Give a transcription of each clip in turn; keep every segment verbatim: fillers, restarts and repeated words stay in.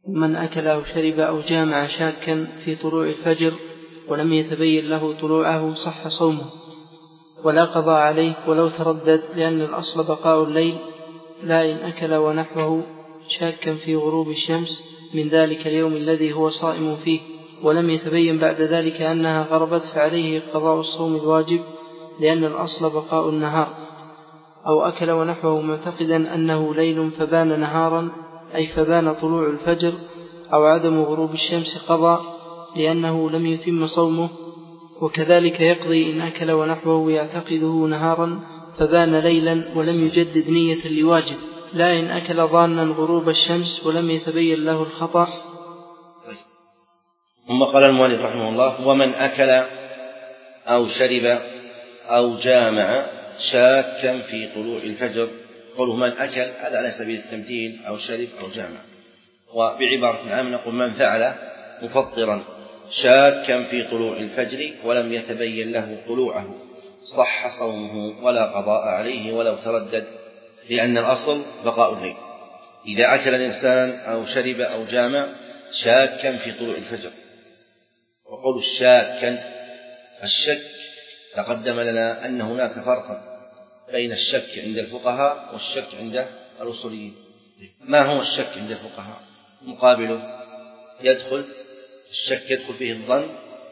من أكل أو شرب أو جامع شاكا في طلوع الفجر ولم يتبين له طلوعه صح صومه ولا قضاء عليه ولو تردد، لأن الأصل بقاء الليل، لا إن أكل ونحوه شاكا في غروب الشمس من ذلك اليوم الذي هو صائم فيه ولم يتبين بعد ذلك أنها غربت فعليه قضاء الصوم الواجب، لأن الأصل بقاء النهار. أو أكل ونحوه معتقدا أنه ليل فبان نهارا، أي فبان طلوع الفجر أو عدم غروب الشمس، قضى لأنه لم يتم صومه. وكذلك يقضي إن أكل ونحوه يعتقده نهارا فبان ليلا ولم يجدد نية لواجب، لا إن أكل ظانا غروب الشمس ولم يتبين له الخطأ. ثم قال المؤلف رحمه الله: ومن أكل أو شرب أو جامع شاكا في طلوع الفجر. قوله من أكل هذا على سبيل التمثيل، أو شرب أو جامع، وبعبارة عامة نقول من فعل مفطرا شاكا في طلوع الفجر ولم يتبين له طلوعه صح صومه ولا قضاء عليه ولو تردد، لأن الأصل بقاء الليل. إذا أكل الإنسان أو شرب أو جامع شاكا في طلوع الفجر، وقول الشاكا الشك تقدم لنا أن هناك فرقا بين الشك عند الفقهاء والشك عند الأصوليين. ما هو الشك عند الفقهاء؟ مقابله يدخل الشك يدخل فيه الظن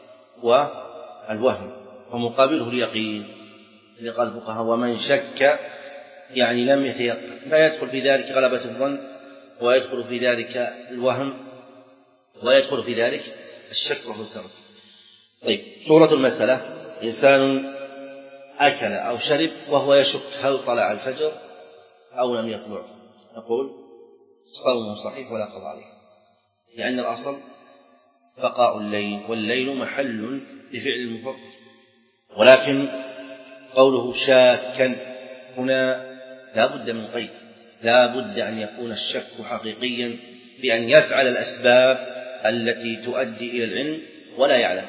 والوهم، ومقابله اليقين. إذا قال الفقهاء ومن شك يعني لم يتيقن، فيدخل في ذلك غلبة الظن، ويدخل في ذلك الوهم، ويدخل في ذلك الشك وهو التردد. طيب، صورة المسألة: إنسان أكل أو شرب وهو يشك هل طلع الفجر أو لم يطلع، نقول صومه صحيح ولا قضاء عليه، لأن الأصل بقاء الليل، والليل محل لفعل المفطر. ولكن قوله شاكا هنا لا بد من قيد، لا بد أن يكون الشك حقيقيا بأن يفعل الأسباب التي تؤدي إلى العلم ولا يعلم.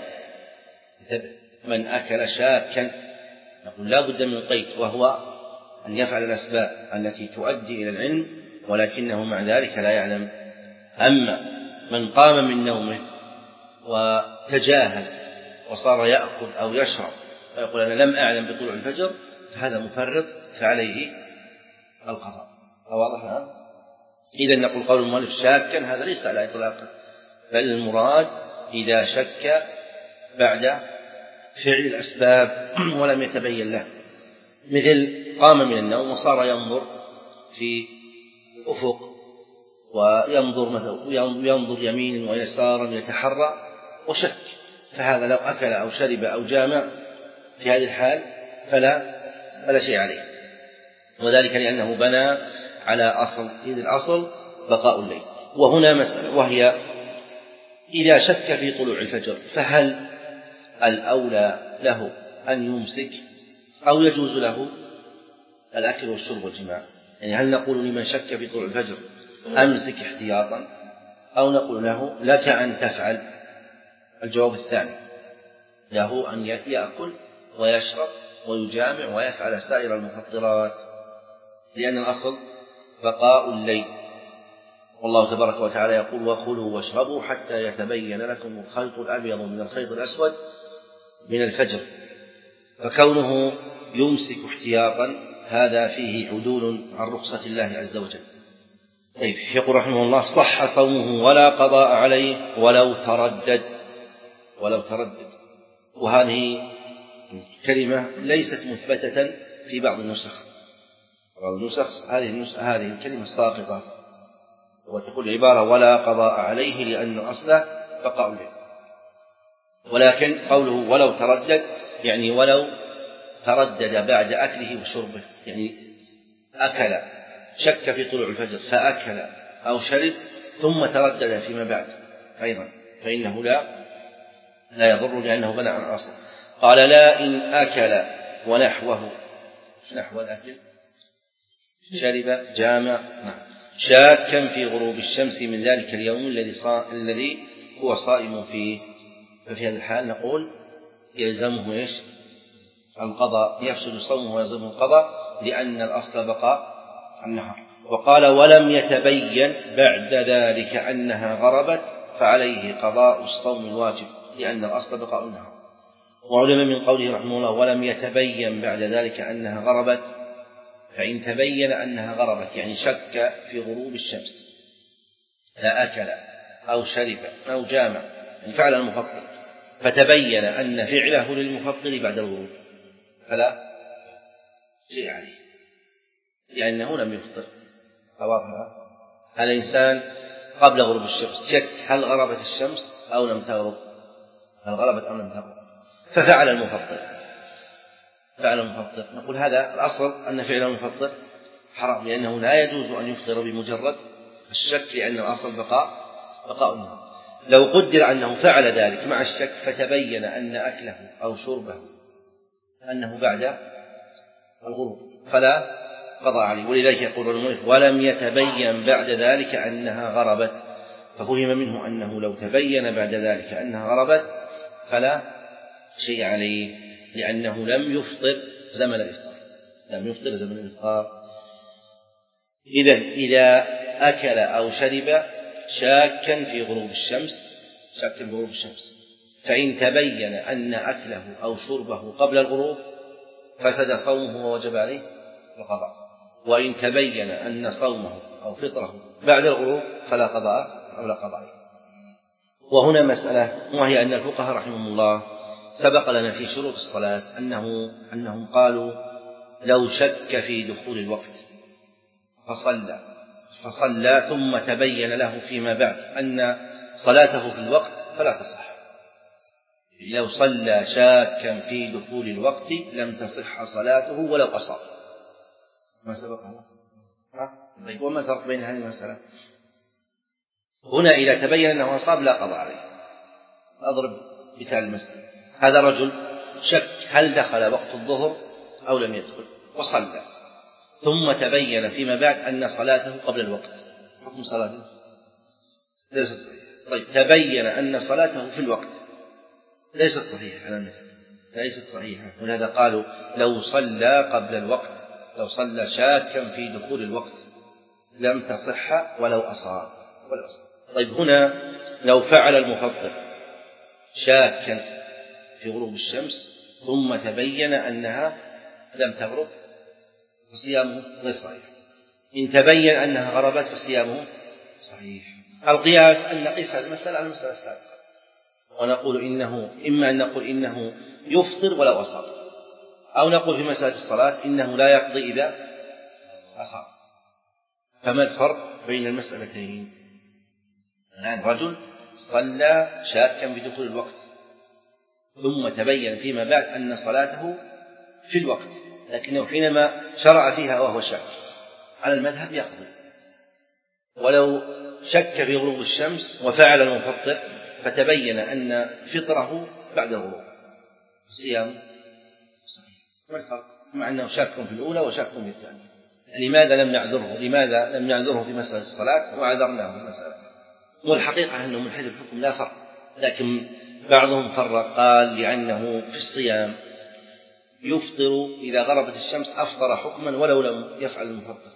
من أكل شاكا نقول لا بد من قيد، وهو أن يفعل الأسباب التي تؤدي إلى العلم ولكنه مع ذلك لا يعلم. أما من قام من نومه وتجاهل وصار يأكل أو يشرب ويقول أنا لم أعلم بطلوع الفجر، فهذا مفرط فعليه القضاء. واضح الآن؟ إذن نقول قول المؤلف شاكا هذا ليس على إطلاقه، بل المراد إذا شك بعد فعل الأسباب ولم يتبين له، مثل قام من النوم وصار ينظر في الأفق وينظر مثلا ينظر يمينا ويسارا يتحرى وشك، فهذا لو أكل أو شرب أو جامع في هذه الحال فلا فلا شيء عليه، وذلك لأنه بنى على أصل، إذ الأصل بقاء الليل. وهنا مسألة، وهي إذا شك في طلوع الفجر فهل الأولى له أن يمسك أو يجوز له الأكل والشرب والجماع؟ يعني هل نقول لمن شك في طلوع الفجر أمسك احتياطا، أو نقول له لك أن تفعل؟ الجواب الثاني، له أن يأكل ويشرب ويجامع ويفعل سائر المفطرات، لأن الأصل بقاء الليل. والله تبارك وتعالى يقول وكلوا واشربوا حتى يتبين لكم الخيط الأبيض من الخيط الأسود من الفجر. فكونه يمسك احتياطا هذا فيه عدول عن رخصة الله عز وجل. طيب، يقول رحمه الله صح صومه ولا قضاء عليه ولو تردد. ولو تردد، وهذه كلمة ليست مثبتة في بعض النسخ، بعض النسخ هذه النسخ هذه الكلمة ساقطة، وتقول العبارة ولا قضاء عليه لأن الأصل بقاء الليل. ولكن قوله ولو تردد يعني ولو تردد بعد أكله وشربه، يعني أكل شك في طلوع الفجر فأكل أو شرب ثم تردد فيما بعد أيضا، فإنه لا لا يضر لأنه بنى عن الأصل. قال لا إن أكل ونحوه، نحو الأكل شرب جامع شاكا في غروب الشمس من ذلك اليوم الذي صا... الذي هو صائم فيه، ففي هذا الحال نقول يلزمه إيش؟ القضاء، يفسد صومه ويلزمه القضاء، لأن الأصل بقاء النهار. وقال ولم يتبين بعد ذلك أنها غربت فعليه قضاء الصوم الواجب لأن الأصل بقاء النهار. وعلم من قوله رحمه الله ولم يتبين بعد ذلك أنها غربت، فإن تبين أنها غربت يعني شك في غروب الشمس فأكل أو شرب أو جامع يعني فعل المفطر فتبين أن فعله للمفطر بعد الغروب فلا شيء عليه لأنه لم يفطر. الإنسان قبل غروب الشمس شك هل غربت الشمس أو لم تغرب، هل غربت أو لم تغرب، ففعل المفطر فعل المفطر نقول هذا الأصل أن فعل المفطر حرام لأنه لا يجوز أن يفطر بمجرد الشك لأن الأصل بقاء بقاء النهار. لو قدر أنه فعل ذلك مع الشك فتبين أن أكله أو شربه أنه بعد الغروب فلا قضاء عليه. ولذلك يقول المؤلف ولم يتبين بعد ذلك أنها غربت، ففهم منه أنه لو تبين بعد ذلك أنها غربت فلا شيء عليه لأنه لم يفطر زمن الإفطار لم يفطر زمن الإفطار. إذن إذا أكل أو شرب شاكا في غروب الشمس شاكا في غروب الشمس فإن تبين أن أكله أو شربه قبل الغروب فسد صومه ووجب عليه القضاء، وإن تبين أن صومه أو فطره بعد الغروب فلا قضاء أو لا قضاء عليه. وهنا مسألة وهي أن الفقهاء رحمهم الله سبق لنا في شروط الصلاة أنه أنهم قالوا لو شك في دخول الوقت فصلى فصلى ثم تبين له فيما بعد أن صلاته في الوقت فلا تصح. لو صلى شاكا في دخول الوقت لم تصح صلاته ولو أصاب. ما سبق هذا؟ طيب وما الفرق بين هذه المسألة؟ هنا إذا تبين أنه أصاب لا قضاء عليه. أضرب مثال المسألة، هذا رجل شك هل دخل وقت الظهر أو لم يدخل وصلى ثم تبين فيما بعد أن صلاته قبل الوقت، حكم صلاته ليست صحيحة. طيب تبين أن صلاته في الوقت ليست صحيحة على المثال ليست صحيحة ولهذا قالوا لو صلى قبل الوقت لو صلى شاكا في دخول الوقت لم تصح ولو أصاب ولو أصاب. طيب هنا لو فعل المفطر شاكا في غروب الشمس ثم تبين أنها لم تغرب فصيامه غير صحيح. إن تبين أنها غربت فصيامه صحيح. القياس أن نقيس هذه المسألة على المسألة السابقة ونقول إنه إما أن نقول إنه يفطر ولو أصاب أو نقول في مسألة الصلاة إنه لا يقضي إذا أصاب. فما الفرق بين المسألتين؟ الآن رجل صلى شاكا بدخول الوقت ثم تبين فيما بعد أن صلاته في الوقت لكنه حينما شرع فيها وهو شاك على المذهب يقضي، ولو شك في غروب الشمس وفعل المفطر فتبين أن فطره بعد الغروب صيام صحيح. ما الفرق؟ مع أنه شاك في الأولى وشاك في الثانية. لماذا لم نعذره لماذا لم نعذره في مسألة الصلاة وعذرناه في المسألة؟ والحقيقة أنه من حيث الحكم لا فرق، لكن بعضهم فرق قال لأنه في الصيام يفطر إذا غربت الشمس أفطر حكما ولو لم يفعل المفطر.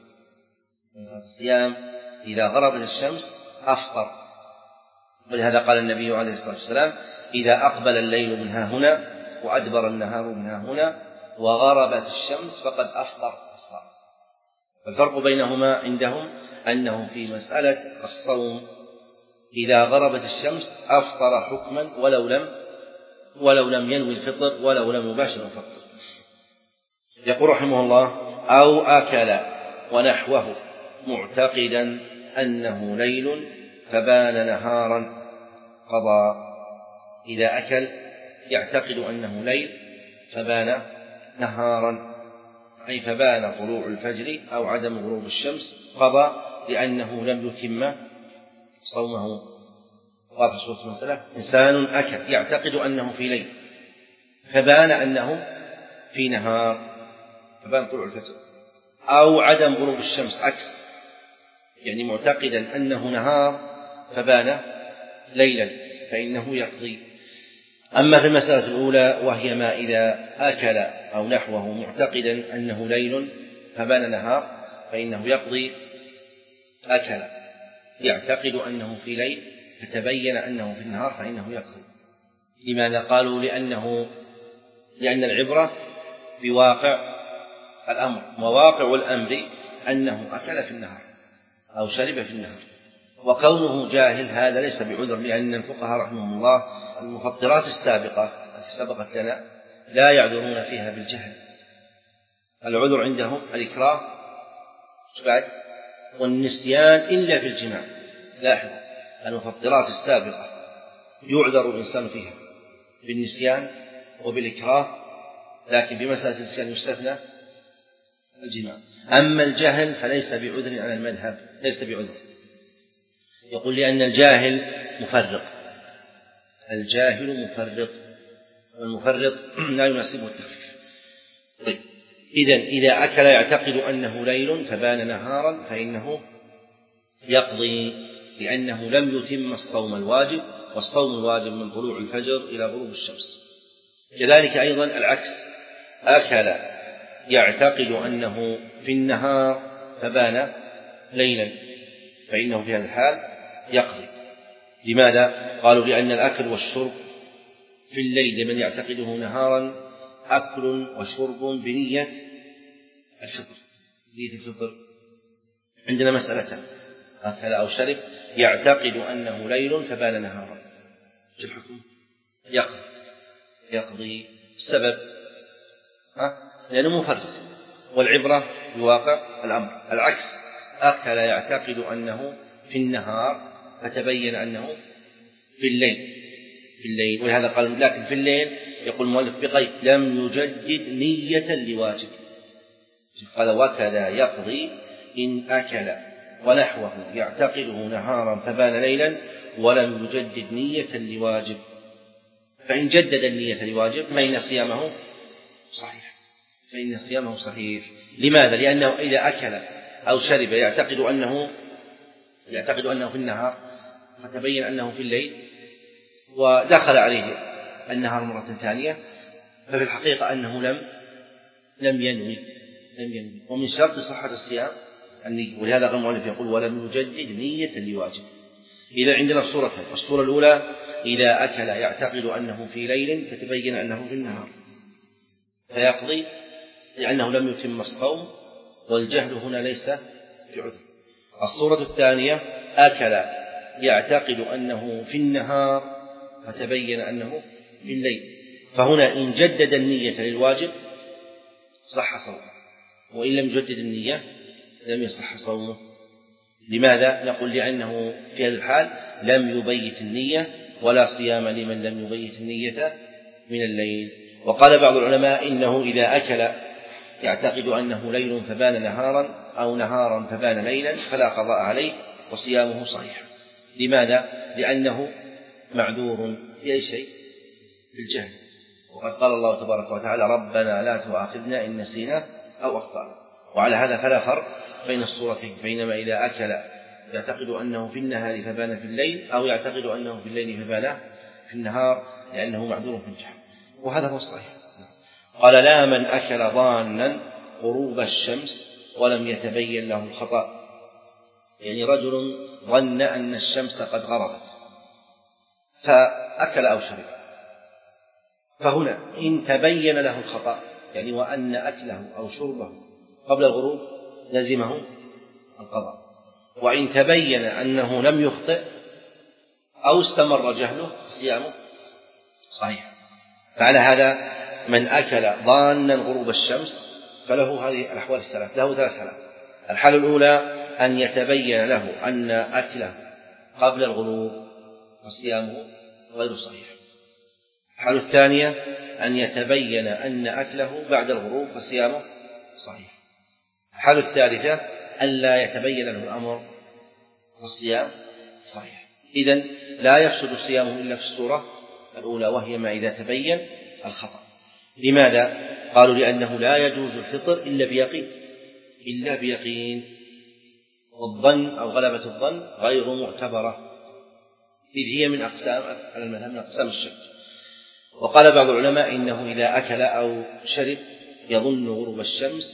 الصيام إذا غربت الشمس أفطر، ولهذا قال النبي عليه الصلاة والسلام إذا أقبل الليل من ها هنا وأدبر النهار من ها هنا وغربت الشمس فقد أفطر الصائم. الفرق بينهما عندهم أنه في مسألة الصوم إذا غربت الشمس أفطر حكما ولو لم ولو لم ينوي الفطر ولو لم يباشر الفطر. يقول رحمه الله أو أكل ونحوه معتقدا أنه ليل فبان نهارا قضى. إذا أكل يعتقد أنه ليل فبان نهارا أي فبان طلوع الفجر أو عدم غروب الشمس قضى لأنه لم يتم صومه. واضح صورة المسألة؟ إنسان أكل يعتقد أنه في ليل فبان أنه في نهار فبان طلوع الفجر، أو عدم غروب الشمس عكس، يعني معتقدا أنه نهار فبان ليلا فإنه يقضي. أما في المسألة الأولى وهي ما إذا أكل أو نحوه معتقدا أنه ليل فبان نهار فإنه يقضي. أكل يعتقد أنه في ليل فتبين أنه في النهار فإنه يقضي. لماذا؟ قالوا لأنه لأن العبرة بواقع الأمر، وواقع الأمر أنه أكل في النهار أو شرب في النهار، وكونه جاهل هذا ليس بعذر، لأن الفقهاء رحمهم الله المفطرات السابقة التي سبقت لنا لا يعذرون فيها بالجهل. العذر عندهم الإكراه والنسيان إلا في الجماع. لاحظ المفطرات السابقة يعذر الإنسان فيها بالنسيان وبالإكراه، لكن بمسألة النسيان يستثنى الجماع. أما الجهل فليس بعذر على المذهب، ليس بعذر. يقول لأن الجاهل مفرط، الجاهل مفرط، والمفرط لا يناسبه التخفيف. طيب إذن إذا أكل يعتقد أنه ليل فبان نهارا فإنه يقضي، لأنه لم يتم الصوم الواجب، والصوم الواجب من طلوع الفجر إلى غروب الشمس. كذلك أيضا العكس، أكل يعتقد أنه في النهار فبان ليلا فإنه في هذا الحال يقضي. لماذا؟ قالوا لأن الأكل والشرب في الليل لمن يعتقده نهارا أكل وشرب بنية الفطر. بنية الفطر عندنا مسألتان، أكل أو شرب يعتقد أنه ليل فبان نهارا، شو الحكم؟ يقضي. يقضي السبب ها؟ لأنه مفرط، والعبرة بواقع الأمر. العكس، أكل يعتقد أنه في النهار فتبين أنه في الليل في الليل ولهذا قال لكن في الليل يقول المؤلف بقيد لم يجدد نية لواجب. قال وكذا يقضي إن أكل ونحوه يعتقده نهارا فبان ليلا ولم يجدد نية لواجب، فإن جدد النية لواجب فإن صيامه صحيح، فإن صيامه صحيح. لماذا؟ لأنه إذا أكل أو شرب يعتقد أنه يعتقد أنه في النهار فتبين أنه في الليل ودخل عليه النهار مرة ثانية، ففي الحقيقة أنه لم لم ينوي لم ينوي ومن شرط صحة الصيام النية. ولهذا قال المؤلف يقول ولم يجدد نية لواجب. إذا عندنا صورتين، الصورة الأولى إذا أكل يعتقد أنه في ليل فتبين أنه في النهار فيقضي لأنه لم يتم الصوم، والجهل هنا ليس بعذر. الصورة الثانية أكل يعتقد أنه في النهار فتبين أنه في الليل، فهنا إن جدد النية للواجب صح صومه، وإن لم يجدد النية لم يصح صومه. لماذا؟ نقول لأنه في هذا الحال لم يبيت النية، ولا صيام لمن لم يبيت النية من الليل. وقال بعض العلماء إنه إذا أكل يعتقد أنه ليل فبان نهارا أو نهارا فبان ليلا فلا قضاء عليه وصيامه صحيح. لماذا؟ لأنه معذور في أي شيء؟ في الجهل. وقد قال الله تبارك وتعالى ربنا لا تؤاخذنا إن نسينا أو أخطأنا. وعلى هذا فلا فرق بين الصورتين، بينما إذا أكل يعتقد أنه في النهار فبان في الليل، أو يعتقد أنه في الليل فبان في النهار، لأنه معذور في الجهل، وهذا هو الصحيح. قال لا من أكل ظانا غروب الشمس ولم يتبين له الخطأ، يعني رجل ظن أن الشمس قد غربت فأكل أو شرب، فهنا إن تبين له الخطأ يعني وأن أكله أو شربه قبل الغروب لزمه القضاء، وإن تبين أنه لم يخطئ أو استمر جهله صيامه صحيح. فعلى هذا من أكل ظانا غروب الشمس فله هذه الأحوال الثلاث، له ثلاث حالات. الحالة الأولى أن يتبين له أن أكله قبل الغروب فصيامه غير صحيح. الحالة الثانية أن يتبين أن أكله بعد الغروب فصيامه صحيح. الحالة الثالثة أن لا يتبين له الأمر فالصيام صحيح. إذن لا يفسد صيامه إلا في الصورة الأولى، وهي ما إذا تبين الخطأ. لماذا؟ قالوا لأنه لا يجوز الفطر إلا بيقين إلا بيقين والظن أو غلبة الظن غير معتبرة، إذ هي من أقسام على المذهب من أقسام الشك. وقال بعض العلماء إنه إذا أكل أو شرب يظن غروب الشمس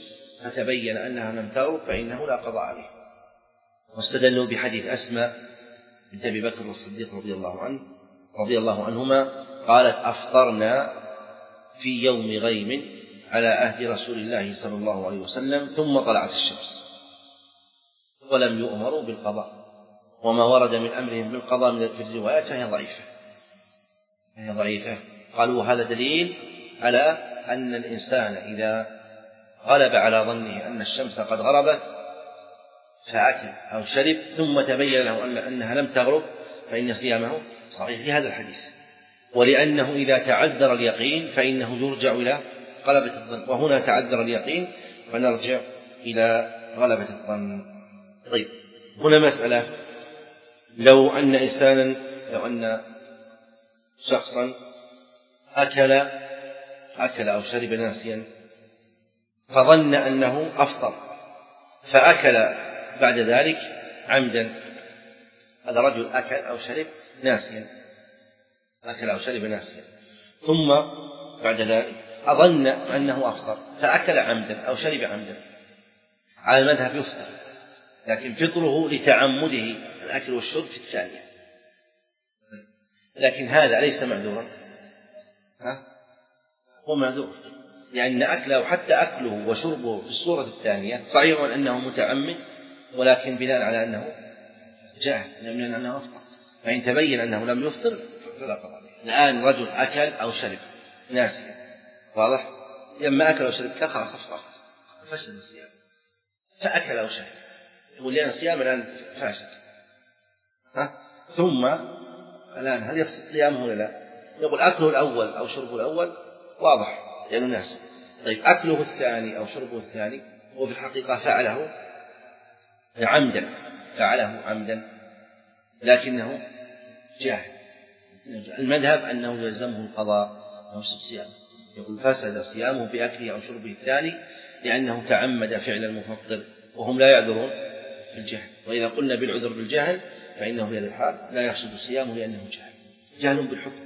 فتبين أنها لم تغرب فإنه لا قضاء عليه. واستدلوا بحديث أسماء بنت أبي بكر الصديق رضي الله عنه رضي الله عنهما قالت أفطرنا في يوم غيم على عهد رسول الله صلى الله عليه وسلم ثم طلعت الشمس ولم يؤمروا بالقضاء، وما ورد من أمرهم بالقضاء من في الروايات فهي ضعيفة فهي ضعيفة قالوا هذا دليل على أن الإنسان إذا غلب على ظنه أن الشمس قد غربت فأكل أو شرب ثم تبين له أنها لم تغرب فإن صيامه صحيح لهذا الحديث، ولأنه إذا تعذر اليقين فإنه يرجع إلى غلبة الظن، وهنا تعذر اليقين فنرجع إلى غلبة الظن. طيب هنا مسألة، لو أن إنسانا لو أن شخصا أكل أكل أو شرب ناسيا فظن أنه أفطر فأكل بعد ذلك عمدا، هذا رجل أكل أو شرب ناسيا أكل أو شرب ناسيا ثم بعد ذلك أظن أنه أفطر فأكل عمدا أو شرب عمدا، على المذهب يفطر، لكن فطره لتعمده الأكل والشرب في الثانية، لكن هذا ليس معذورا، ها هو معذور، لأن أكله حتى أكله وشربه في الصورة الثانية صحيح أنه متعمد، ولكن بناء على أنه جاهل لأن أنه أفطر، فإن تبين أنه لم يفطر فلا قضاء عليه. الآن رجل أكل أو شرب ناسيا، واضح؟ لما أكل أو شرب خلاص أفطرت فسد الصيام، فأكل أو شرب يقول لأن الصيام الآن فاسد، ها؟ ثم الآن هل يفسد صيامه ولا لا؟ يقول أكله الأول أو شربه الأول واضح لأنه ناسي. طيب أكله الثاني أو شربه الثاني هو في الحقيقة فعله عمدا فعله عمدا لكنه جاهل، المذهب أنه يلزمه القضاء أو يفسد صيامه، يقول فسد صيامه بأكله أو شربه الثاني لأنه تعمد فعل المفطر، وهم لا يعذرون بالجهل، وإذا قلنا بالعذر بالجهل فإنه في هذا الحال لا يفسد صيامه لأنه جهل جهل بالحكم.